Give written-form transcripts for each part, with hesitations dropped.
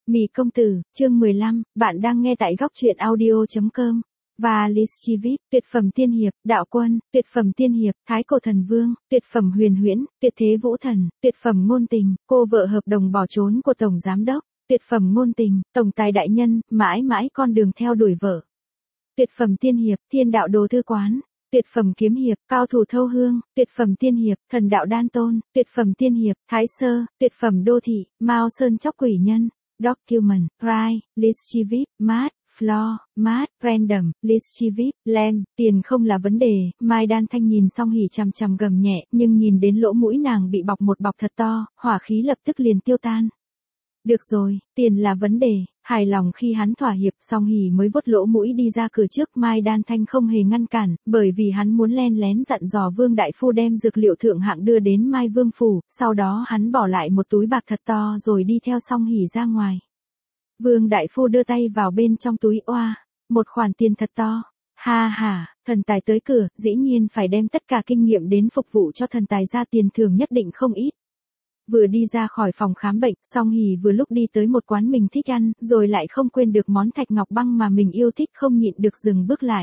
Mị công tử, chương 15, bạn đang nghe tại góc truyện audio.com. Và Lischivip, tuyệt phẩm tiên hiệp, đạo quân, tuyệt phẩm tiên hiệp, thái cổ thần vương, tuyệt phẩm huyền huyễn, tuyệt thế vũ thần, tuyệt phẩm ngôn tình, cô vợ hợp đồng bỏ trốn của tổng giám đốc, tuyệt phẩm ngôn tình, tổng tài đại nhân, mãi mãi con đường theo đuổi vợ. Tuyệt phẩm tiên hiệp, thiên đạo đồ thư quán. Tuyệt phẩm kiếm hiệp, cao thủ thâu hương, tuyệt phẩm tiên hiệp, thần đạo đan tôn, tuyệt phẩm tiên hiệp, thái sơ, tuyệt phẩm đô thị, Mao Sơn chóc quỷ nhân. Document, Pride, Lischivip, Mart, Floor, Mart, Random, Lischivip, Land, tiền không là vấn đề, Mai Đan Thanh nhìn xong hỉ chằm chằm gầm nhẹ, nhưng nhìn đến lỗ mũi nàng bị bọc một bọc thật to, hỏa khí lập tức liền tiêu tan. Được rồi, tiền là vấn đề, hài lòng khi hắn thỏa hiệp xong hỉ mới vuốt lỗ mũi đi ra cửa trước. Mai Đan Thanh không hề ngăn cản, bởi vì hắn muốn len lén dặn dò Vương Đại Phu đem dược liệu thượng hạng đưa đến Mai Vương Phủ, sau đó hắn bỏ lại một túi bạc thật to rồi đi theo song hỉ ra ngoài. Vương Đại Phu đưa tay vào bên trong túi, oa, một khoản tiền thật to. Ha ha, thần tài tới cửa, dĩ nhiên phải đem tất cả kinh nghiệm đến phục vụ cho thần tài ra tiền thưởng nhất định không ít. Vừa đi ra khỏi phòng khám bệnh, song hỉ vừa lúc đi tới một quán mình thích ăn, rồi lại không quên được món thạch ngọc băng mà mình yêu thích, không nhịn được dừng bước lại.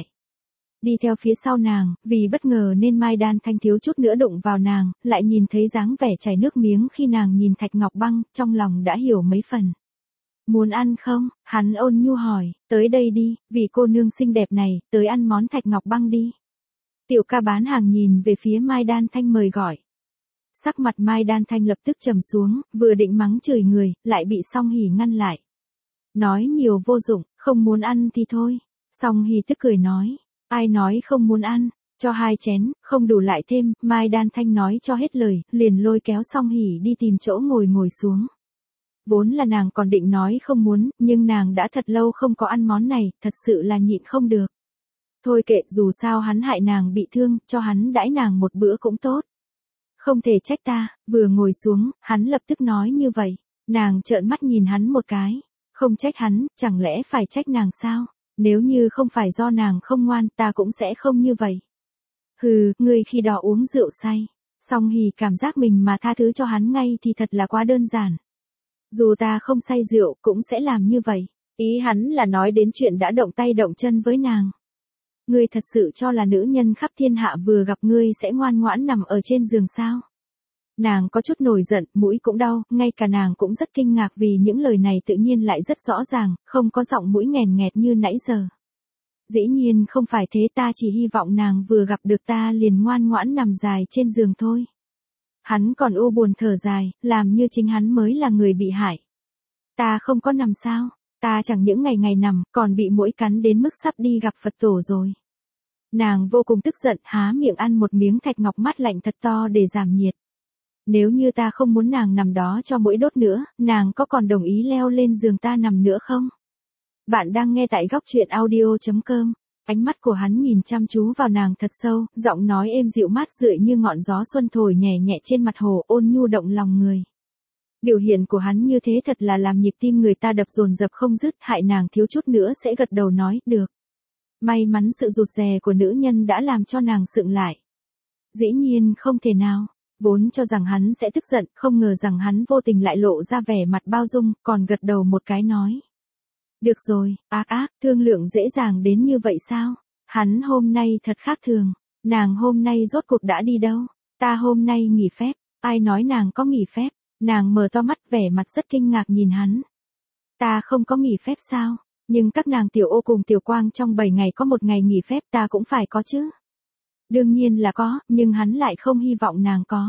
Đi theo phía sau nàng, vì bất ngờ nên Mai Đan Thanh thiếu chút nữa đụng vào nàng, lại nhìn thấy dáng vẻ chảy nước miếng khi nàng nhìn thạch ngọc băng, trong lòng đã hiểu mấy phần. Muốn ăn không? Hắn ôn nhu hỏi, tới đây đi, vì cô nương xinh đẹp này, tới ăn món thạch ngọc băng đi. Tiểu ca bán hàng nhìn về phía Mai Đan Thanh mời gọi. Sắc mặt Mai Đan Thanh lập tức trầm xuống, vừa định mắng chửi người, lại bị song hỉ ngăn lại. Nói nhiều vô dụng, không muốn ăn thì thôi. Song hỉ tức cười nói, ai nói không muốn ăn, cho 2 chén, không đủ lại thêm. Mai Đan Thanh nói cho hết lời, liền lôi kéo song hỉ đi tìm chỗ ngồi xuống. Vốn là nàng còn định nói không muốn, nhưng nàng đã thật lâu không có ăn món này, thật sự là nhịn không được. Thôi kệ, dù sao hắn hại nàng bị thương, cho hắn đãi nàng một bữa cũng tốt. Không thể trách ta. Vừa ngồi xuống, hắn lập tức nói như vậy. Nàng trợn mắt nhìn hắn một cái. Không trách hắn, chẳng lẽ phải trách nàng sao? Nếu như không phải do nàng không ngoan, ta cũng sẽ không như vậy. Hừ, ngươi khi đó uống rượu say. Song hỉ cảm giác mình mà tha thứ cho hắn ngay thì thật là quá đơn giản. Dù ta không say rượu cũng sẽ làm như vậy. Ý hắn là nói đến chuyện đã động tay động chân với nàng. Ngươi thật sự cho là nữ nhân khắp thiên hạ vừa gặp ngươi sẽ ngoan ngoãn nằm ở trên giường sao? Nàng có chút nổi giận, mũi cũng đau, ngay cả nàng cũng rất kinh ngạc vì những lời này tự nhiên lại rất rõ ràng, không có giọng mũi nghèn nghẹt như nãy giờ. Dĩ nhiên không phải thế, ta chỉ hy vọng nàng vừa gặp được ta liền ngoan ngoãn nằm dài trên giường thôi. Hắn còn u buồn thở dài, làm như chính hắn mới là người bị hại. Ta không có nằm sao? Ta chẳng những ngày nằm, còn bị muỗi cắn đến mức sắp đi gặp Phật tổ rồi. Nàng vô cùng tức giận, há miệng ăn một miếng thạch ngọc mát lạnh thật to để giảm nhiệt. Nếu như ta không muốn nàng nằm đó cho muỗi đốt nữa, nàng có còn đồng ý leo lên giường ta nằm nữa không? Bạn đang nghe tại góc truyện audio.com. Ánh mắt của hắn nhìn chăm chú vào nàng thật sâu, giọng nói êm dịu mát rượi như ngọn gió xuân thổi nhẹ nhẹ trên mặt hồ, ôn nhu động lòng người. Biểu hiện của hắn như thế thật là làm nhịp tim người ta đập dồn dập không dứt, hại nàng thiếu chút nữa sẽ gật đầu nói, được. May mắn sự rụt rè của nữ nhân đã làm cho nàng sượng lại. Dĩ nhiên không thể nào, vốn cho rằng hắn sẽ tức giận, không ngờ rằng hắn vô tình lại lộ ra vẻ mặt bao dung, còn gật đầu một cái nói. Được rồi, thương lượng dễ dàng đến như vậy sao? Hắn hôm nay thật khác thường, nàng hôm nay rốt cuộc đã đi đâu? Ta hôm nay nghỉ phép, ai nói nàng có nghỉ phép? Nàng mở to mắt vẻ mặt rất kinh ngạc nhìn hắn. Ta không có nghỉ phép sao? Nhưng các nàng Tiểu Ô cùng Tiểu Quang trong 7 ngày có 1 ngày nghỉ phép, ta cũng phải có chứ. Đương nhiên là có, nhưng hắn lại không hy vọng nàng có.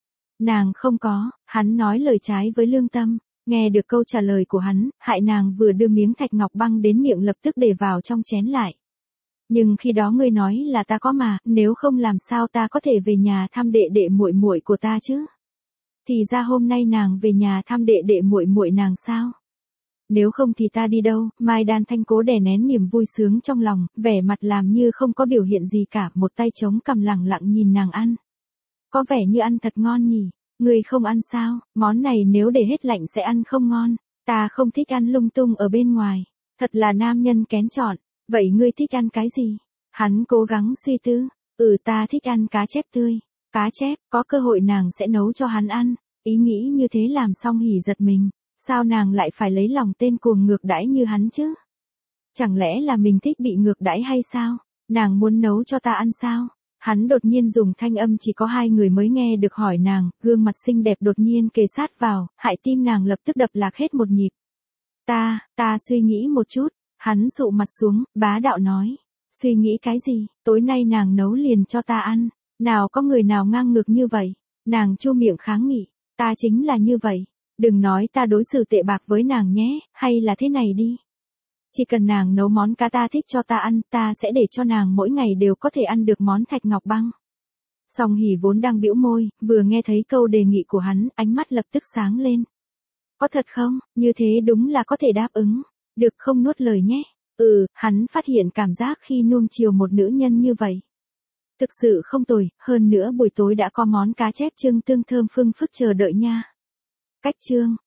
Nàng không có, hắn nói lời trái với lương tâm. Nghe được câu trả lời của hắn, hại nàng vừa đưa miếng thạch ngọc băng đến miệng lập tức để vào trong chén lại. Nhưng khi đó ngươi nói là ta có mà, nếu không làm sao ta có thể về nhà thăm đệ đệ muội muội của ta chứ? Thì ra hôm nay nàng về nhà thăm đệ đệ muội muội nàng sao? Nếu không thì ta đi đâu? Mai Đan Thanh cố đè nén niềm vui sướng trong lòng, vẻ mặt làm như không có biểu hiện gì cả, một tay chống cằm lẳng lặng nhìn nàng ăn. Có vẻ như ăn thật ngon nhỉ? Ngươi không ăn sao? Món này nếu để hết lạnh sẽ ăn không ngon. Ta không thích ăn lung tung ở bên ngoài. Thật là nam nhân kén chọn. Vậy ngươi thích ăn cái gì? Hắn cố gắng suy tư. Ta thích ăn cá chép tươi. Cá chép, có cơ hội nàng sẽ nấu cho hắn ăn. Ý nghĩ như thế làm song hỉ giật mình. Sao nàng lại phải lấy lòng tên cuồng ngược đãi như hắn chứ? Chẳng lẽ là mình thích bị ngược đãi hay sao? Nàng muốn nấu cho ta ăn sao? Hắn đột nhiên dùng thanh âm chỉ có hai người mới nghe được hỏi nàng, gương mặt xinh đẹp đột nhiên kề sát vào, hại tim nàng lập tức đập lạc hết một nhịp. Ta suy nghĩ một chút, hắn dụ mặt xuống, bá đạo nói. Suy nghĩ cái gì, tối nay nàng nấu liền cho ta ăn, nào có người nào ngang ngược như vậy, nàng chu miệng kháng nghị, ta chính là như vậy, đừng nói ta đối xử tệ bạc với nàng nhé, hay là thế này đi. Chỉ cần nàng nấu món cá ta thích cho ta ăn, ta sẽ để cho nàng mỗi ngày đều có thể ăn được món thạch ngọc băng. Song Hỷ vốn đang bĩu môi, vừa nghe thấy câu đề nghị của hắn, ánh mắt lập tức sáng lên. Có thật không, như thế đúng là có thể đáp ứng, được không nuốt lời nhé. Hắn phát hiện cảm giác khi nuông chiều một nữ nhân như vậy. Thực sự không tồi, hơn nữa buổi tối đã có món cá chép trưng tương thơm phưng phức chờ đợi nha. Cách chương